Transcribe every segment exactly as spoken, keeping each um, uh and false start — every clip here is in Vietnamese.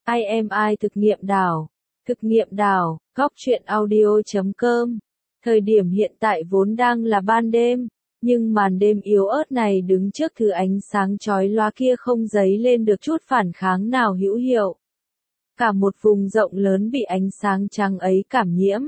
I am I thực nghiệm đảo. Thực nghiệm đảo, góc truyện audio chấm com. Thời điểm hiện tại vốn đang là ban đêm, nhưng màn đêm yếu ớt này đứng trước thứ ánh sáng chói lóa kia không dấy lên được chút phản kháng nào hữu hiệu. Cả một vùng rộng lớn bị ánh sáng trắng ấy cảm nhiễm.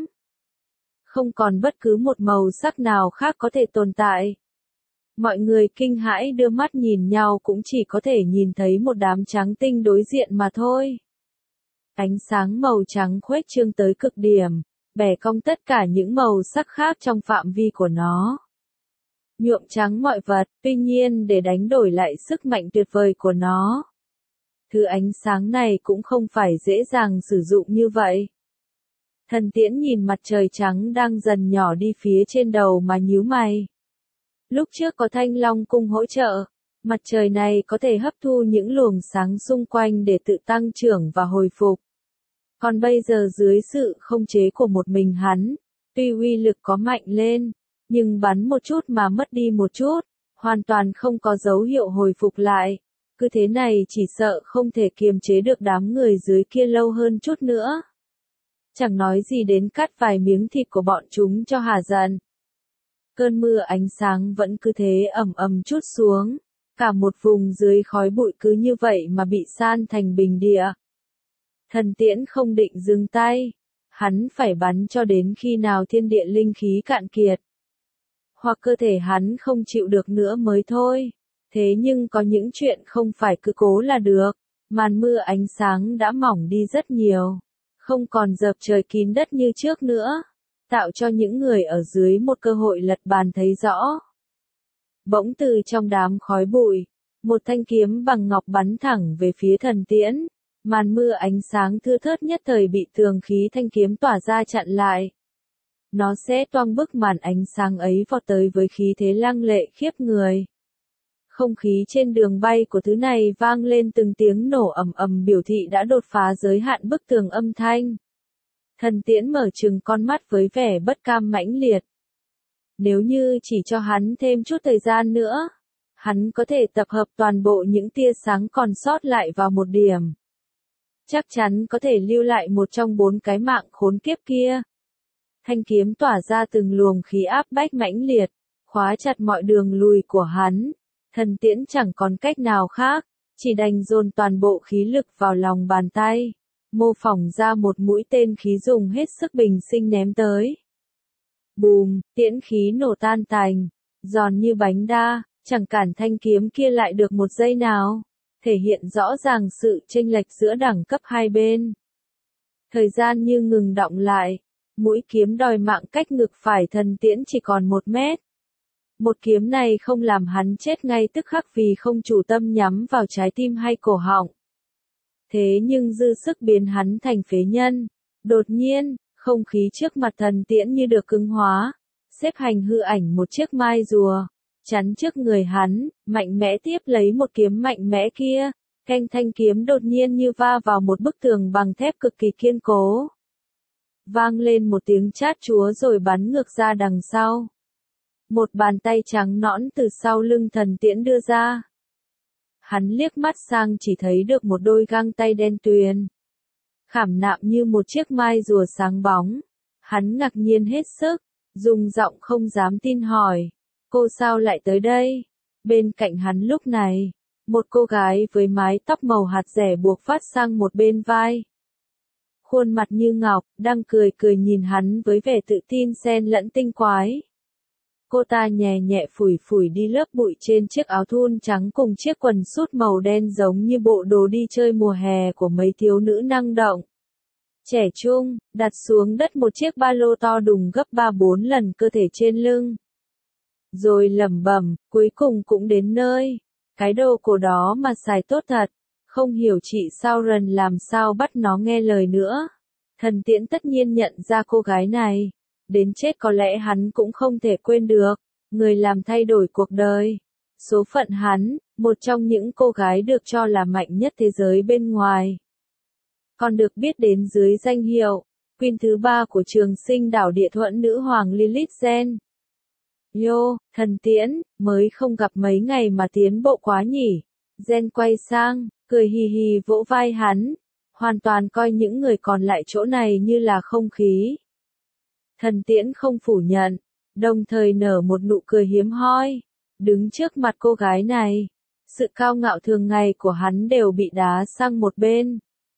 Không còn bất cứ một màu sắc nào khác có thể tồn tại. Mọi người kinh hãi đưa mắt nhìn nhau cũng chỉ có thể nhìn thấy một đám trắng tinh đối diện mà thôi. Ánh sáng màu trắng khuếch trương tới cực điểm, bẻ cong tất cả những màu sắc khác trong phạm vi của nó. Nhuộm trắng mọi vật, tuy nhiên để đánh đổi lại sức mạnh tuyệt vời của nó. Thứ ánh sáng này cũng không phải dễ dàng sử dụng như vậy. Thần Tiễn nhìn mặt trời trắng đang dần nhỏ đi phía trên đầu mà nhíu mày. Lúc trước có Thanh Long cung hỗ trợ, mặt trời này có thể hấp thu những luồng sáng xung quanh để tự tăng trưởng và hồi phục. Còn bây giờ dưới sự không chế của một mình hắn, tuy uy lực có mạnh lên, nhưng bắn một chút mà mất đi một chút, hoàn toàn không có dấu hiệu hồi phục lại. Cứ thế này chỉ sợ không thể kiềm chế được đám người dưới kia lâu hơn chút nữa. Chẳng nói gì đến cắt vài miếng thịt của bọn chúng cho hả giận. Cơn mưa ánh sáng vẫn cứ thế ầm ầm trút xuống, cả một vùng dưới khói bụi cứ như vậy mà bị san thành bình địa. Thần Tiễn không định dừng tay, hắn phải bắn cho đến khi nào thiên địa linh khí cạn kiệt. Hoặc cơ thể hắn không chịu được nữa mới thôi. Thế nhưng có những chuyện không phải cứ cố là được, màn mưa ánh sáng đã mỏng đi rất nhiều, không còn dợp trời kín đất như trước nữa, tạo cho những người ở dưới một cơ hội lật bàn thấy rõ. Bỗng từ trong đám khói bụi, một thanh kiếm bằng ngọc bắn thẳng về phía Thần Tiễn, màn mưa ánh sáng thưa thớt nhất thời bị tường khí thanh kiếm tỏa ra chặn lại. Nó sẽ toang bức màn ánh sáng ấy vọt tới với khí thế lăng lệ khiếp người. Không khí trên đường bay của thứ này vang lên từng tiếng nổ ầm ầm biểu thị đã đột phá giới hạn bức tường âm thanh. Thần Tiễn mở trừng con mắt với vẻ bất cam mãnh liệt. Nếu như chỉ cho hắn thêm chút thời gian nữa, hắn có thể tập hợp toàn bộ những tia sáng còn sót lại vào một điểm. Chắc chắn có thể lưu lại một trong bốn cái mạng khốn kiếp kia. Thanh kiếm tỏa ra từng luồng khí áp bách mãnh liệt, khóa chặt mọi đường lùi của hắn. Thần Tiễn chẳng còn cách nào khác, chỉ đành dồn toàn bộ khí lực vào lòng bàn tay, mô phỏng ra một mũi tên khí dùng hết sức bình sinh ném tới. Bùm, tiễn khí nổ tan tành, giòn như bánh đa, chẳng cản thanh kiếm kia lại được một giây nào, thể hiện rõ ràng sự chênh lệch giữa đẳng cấp hai bên. Thời gian như ngừng đọng lại, mũi kiếm đòi mạng cách ngực phải Thần Tiễn chỉ còn một mét. Một kiếm này không làm hắn chết ngay tức khắc vì không chủ tâm nhắm vào trái tim hay cổ họng. Thế nhưng dư sức biến hắn thành phế nhân. Đột nhiên, không khí trước mặt Thần Tiễn như được cứng hóa, xếp hành hư ảnh một chiếc mai rùa, chắn trước người hắn, mạnh mẽ tiếp lấy một kiếm mạnh mẽ kia, canh thanh kiếm đột nhiên như va vào một bức tường bằng thép cực kỳ kiên cố. Vang lên một tiếng chát chúa rồi bắn ngược ra đằng sau. Một bàn tay trắng nõn từ sau lưng Thần Tiễn đưa ra. Hắn liếc mắt sang chỉ thấy được một đôi găng tay đen tuyền, khảm nạm như một chiếc mai rùa sáng bóng. Hắn ngạc nhiên hết sức, dùng giọng không dám tin hỏi, cô sao lại tới đây? Bên cạnh hắn lúc này, một cô gái với mái tóc màu hạt rẻ buộc phát sang một bên vai. Khuôn mặt như ngọc, đang cười cười nhìn hắn với vẻ tự tin xen lẫn tinh quái. Cô ta nhẹ nhẹ phủi phủi đi lớp bụi trên chiếc áo thun trắng cùng chiếc quần sút màu đen giống như bộ đồ đi chơi mùa hè của mấy thiếu nữ năng động. Trẻ trung, đặt xuống đất một chiếc ba lô to đùng gấp ba bốn lần cơ thể trên lưng. Rồi lẩm bẩm, cuối cùng cũng đến nơi. Cái đồ cổ đó mà xài tốt thật. Không hiểu chị sao rần làm sao bắt nó nghe lời nữa. Thần Tiễn tất nhiên nhận ra cô gái này. Đến chết có lẽ hắn cũng không thể quên được, người làm thay đổi cuộc đời. Số phận hắn, một trong những cô gái được cho là mạnh nhất thế giới bên ngoài. Còn được biết đến dưới danh hiệu, Queen thứ ba của trường sinh đảo địa thuẫn nữ hoàng Lilith Gen. Yo, Thần Tiễn, mới không gặp mấy ngày mà tiến bộ quá nhỉ. Gen quay sang, cười hì hì vỗ vai hắn. hoàn toàn coi những người còn lại chỗ này như là không khí. Thần Tiễn không phủ nhận, đồng thời nở một nụ cười hiếm hoi, đứng trước mặt cô gái này. Sự cao ngạo thường ngày của hắn đều bị đá sang một bên.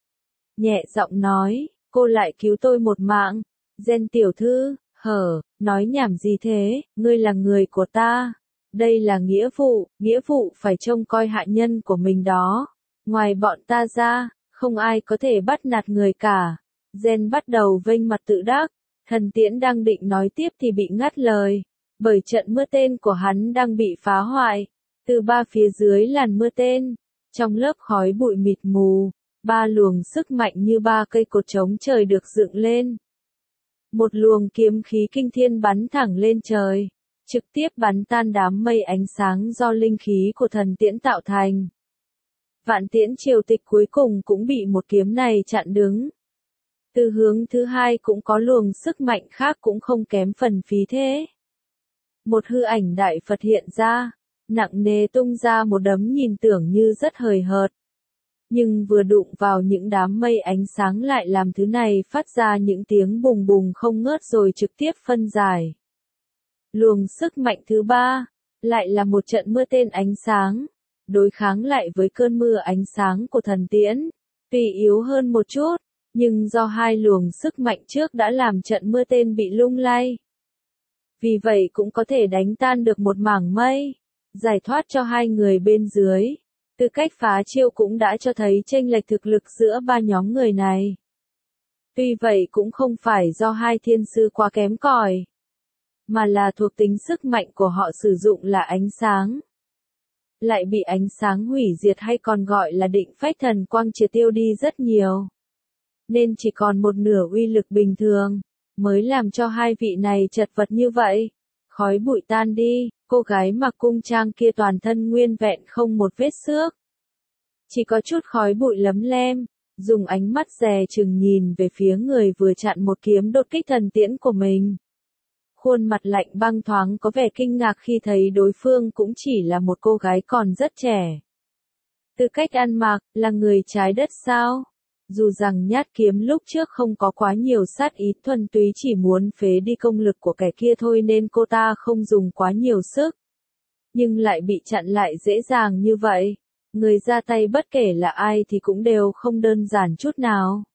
Nhẹ giọng nói, cô lại cứu tôi một mạng. Gen tiểu thư, hở, nói nhảm gì thế, ngươi là người của ta. Đây là nghĩa vụ, nghĩa vụ phải trông coi hạ nhân của mình đó. Ngoài bọn ta ra, không ai có thể bắt nạt người cả. Gen bắt đầu vênh mặt tự đắc. Thần Tiễn đang định nói tiếp thì bị ngắt lời. Bởi trận mưa tên của hắn đang bị phá hoại. Từ ba phía dưới làn mưa tên, trong lớp khói bụi mịt mù, ba luồng sức mạnh như ba cây cột trống trời được dựng lên. Một luồng kiếm khí kinh thiên bắn thẳng lên trời, trực tiếp bắn tan đám mây ánh sáng do linh khí của thần tiễn tạo thành. Vạn Tiễn triều tịch cuối cùng cũng bị một kiếm này chặn đứng. Từ hướng thứ hai cũng có luồng sức mạnh khác cũng không kém phần phí thế. Một hư ảnh đại Phật hiện ra, nặng nề tung ra một đấm nhìn tưởng như rất hời hợt. Nhưng vừa đụng vào những đám mây ánh sáng lại làm thứ này phát ra những tiếng bùng bùng không ngớt rồi trực tiếp phân giải. Luồng sức mạnh thứ ba, lại là một trận mưa tên ánh sáng, đối kháng lại với cơn mưa ánh sáng của thần tiễn, tuy yếu hơn một chút, nhưng do hai luồng sức mạnh trước đã làm trận mưa tên bị lung lay. Vì vậy cũng có thể đánh tan được một mảng mây, giải thoát cho hai người bên dưới. Từ cách phá chiêu cũng đã cho thấy chênh lệch thực lực giữa ba nhóm người này. Tuy vậy cũng không phải do hai thiên sư quá kém cỏi, mà là thuộc tính sức mạnh của họ sử dụng là ánh sáng. Lại bị ánh sáng hủy diệt hay còn gọi là định phách thần quang triệt tiêu đi rất nhiều. Nên chỉ còn một nửa uy lực bình thường, mới làm cho hai vị này chật vật như vậy. Khói bụi tan đi, cô gái mặc cung trang kia toàn thân nguyên vẹn không một vết xước. Chỉ có chút khói bụi lấm lem, dùng ánh mắt dè chừng nhìn về phía người vừa chặn một kiếm đột kích thần tiễn của mình. Khuôn mặt lạnh băng thoáng có vẻ kinh ngạc khi thấy đối phương cũng chỉ là một cô gái còn rất trẻ. Từ cách ăn mặc, là người trái đất sao? Dù rằng nhát kiếm lúc trước không có quá nhiều sát ý, thuần túy chỉ muốn phế đi công lực của kẻ kia thôi nên cô ta không dùng quá nhiều sức. Nhưng lại bị chặn lại dễ dàng như vậy. Người ra tay bất kể là ai thì cũng đều không đơn giản chút nào.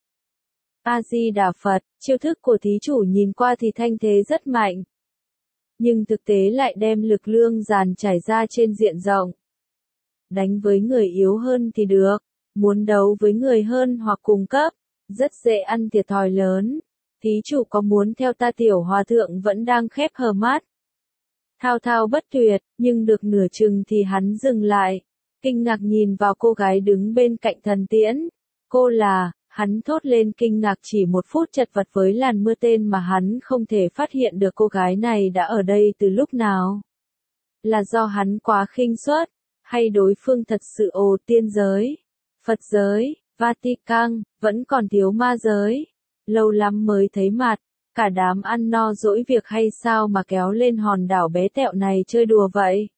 A-di-đà Phật, chiêu thức của thí chủ nhìn qua thì thanh thế rất mạnh. Nhưng thực tế lại đem lực lương dàn trải ra trên diện rộng. Đánh với người yếu hơn thì được. Muốn đấu với người hơn hoặc cùng cấp, rất dễ ăn thiệt thòi lớn. Thí chủ có muốn theo ta? Tiểu hòa thượng vẫn đang khép hờ mắt. Thao thao bất tuyệt, nhưng được nửa chừng thì hắn dừng lại. Kinh ngạc nhìn vào cô gái đứng bên cạnh thần tiễn. Cô là, hắn thốt lên kinh ngạc chỉ một phút chật vật với làn mưa tên mà hắn không thể phát hiện được cô gái này đã ở đây từ lúc nào. Là do hắn quá khinh suất, hay đối phương thật sự ồ tiên giới? Phật giới, Vatican, vẫn còn thiếu ma giới. Lâu lắm mới thấy mặt, cả đám ăn no dỗi việc hay sao mà kéo lên hòn đảo bé tẹo này chơi đùa vậy?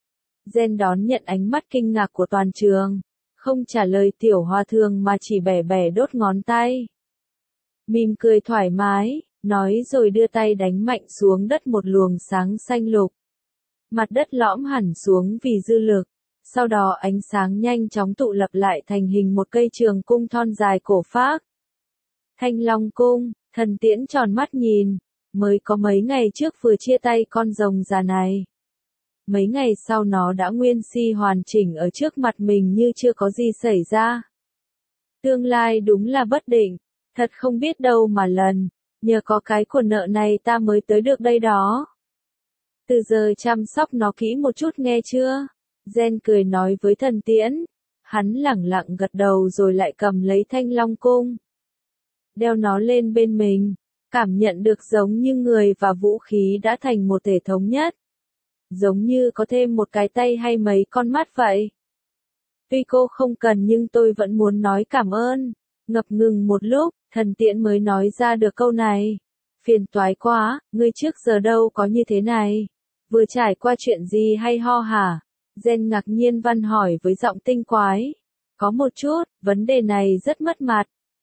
Gen đón nhận ánh mắt kinh ngạc của toàn trường, không trả lời tiểu hòa thượng mà chỉ bẻ bẻ đốt ngón tay. Mỉm cười thoải mái, nói rồi đưa tay đánh mạnh xuống đất một luồng sáng xanh lục. Mặt đất lõm hẳn xuống vì dư lực. Sau đó ánh sáng nhanh chóng tụ lập lại thành hình một cây trường cung thon dài cổ phác. Thanh Long cung, thần tiễn tròn mắt nhìn, mới có mấy ngày trước vừa chia tay con rồng già này. Mấy ngày sau nó đã nguyên si hoàn chỉnh ở trước mặt mình như chưa có gì xảy ra. Tương lai đúng là bất định, thật không biết đâu mà lần, nhờ có cái của nợ này ta mới tới được đây đó. Từ giờ chăm sóc nó kỹ một chút nghe chưa? Gen cười nói với thần tiễn. Hắn lẳng lặng gật đầu rồi lại cầm lấy Thanh Long cung. Đeo nó lên bên mình, cảm nhận được giống như người và vũ khí đã thành một thể thống nhất. Giống như có thêm một cái tay hay mấy con mắt vậy. Tuy cô không cần nhưng tôi vẫn muốn nói cảm ơn. Ngập ngừng một lúc, thần tiễn mới nói ra được câu này. Phiền toái quá, ngươi trước giờ đâu có như thế này. Vừa trải qua chuyện gì hay ho hả? Gen ngạc nhiên văn hỏi với giọng tinh quái. Có một chút, vấn đề này rất mất mặt,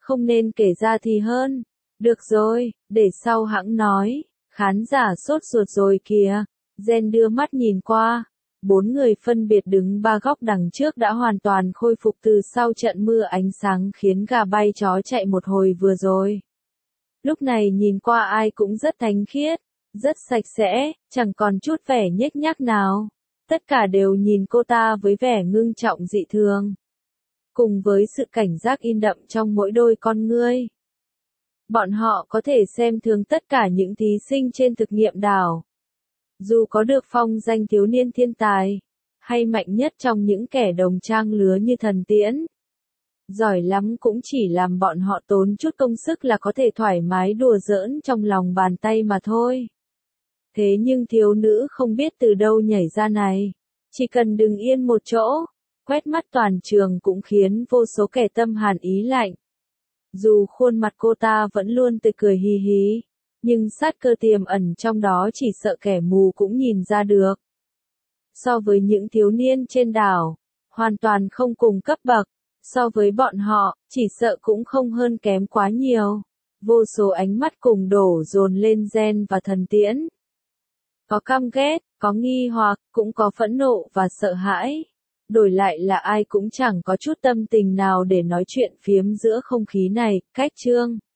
Không nên kể ra thì hơn. Được rồi, để sau hãng nói. Khán giả sốt ruột rồi kìa. Gen đưa mắt nhìn qua. Bốn người phân biệt đứng ba góc đằng trước đã hoàn toàn khôi phục từ sau trận mưa ánh sáng khiến gà bay chó chạy một hồi vừa rồi. Lúc này nhìn qua ai cũng rất thánh khiết, rất sạch sẽ, chẳng còn chút vẻ nhếch nhác nào. Tất cả đều nhìn cô ta với vẻ ngưng trọng dị thường. Cùng với sự cảnh giác in đậm trong mỗi đôi con ngươi. Bọn họ có thể xem thường tất cả những thí sinh trên thực nghiệm đảo. Dù có được phong danh thiếu niên thiên tài, hay mạnh nhất trong những kẻ đồng trang lứa như Thần Tiễn. Giỏi lắm cũng chỉ làm bọn họ tốn chút công sức là có thể thoải mái đùa giỡn trong lòng bàn tay mà thôi. Thế nhưng thiếu nữ không biết từ đâu nhảy ra này. Chỉ cần đứng yên một chỗ, quét mắt toàn trường cũng khiến vô số kẻ tâm hàn ý lạnh. Dù khuôn mặt cô ta vẫn luôn tươi cười hì hí, nhưng sát cơ tiềm ẩn trong đó chỉ sợ kẻ mù cũng nhìn ra được. So với những thiếu niên trên đảo, hoàn toàn không cùng cấp bậc, so với bọn họ, chỉ sợ cũng không hơn kém quá nhiều. Vô số ánh mắt cùng đổ dồn lên Gen và Thần Tiễn. Có căm ghét, có nghi hoặc, cũng có phẫn nộ và sợ hãi. Đổi lại là ai cũng chẳng có chút tâm tình nào để nói chuyện phiếm giữa không khí này, cách chương.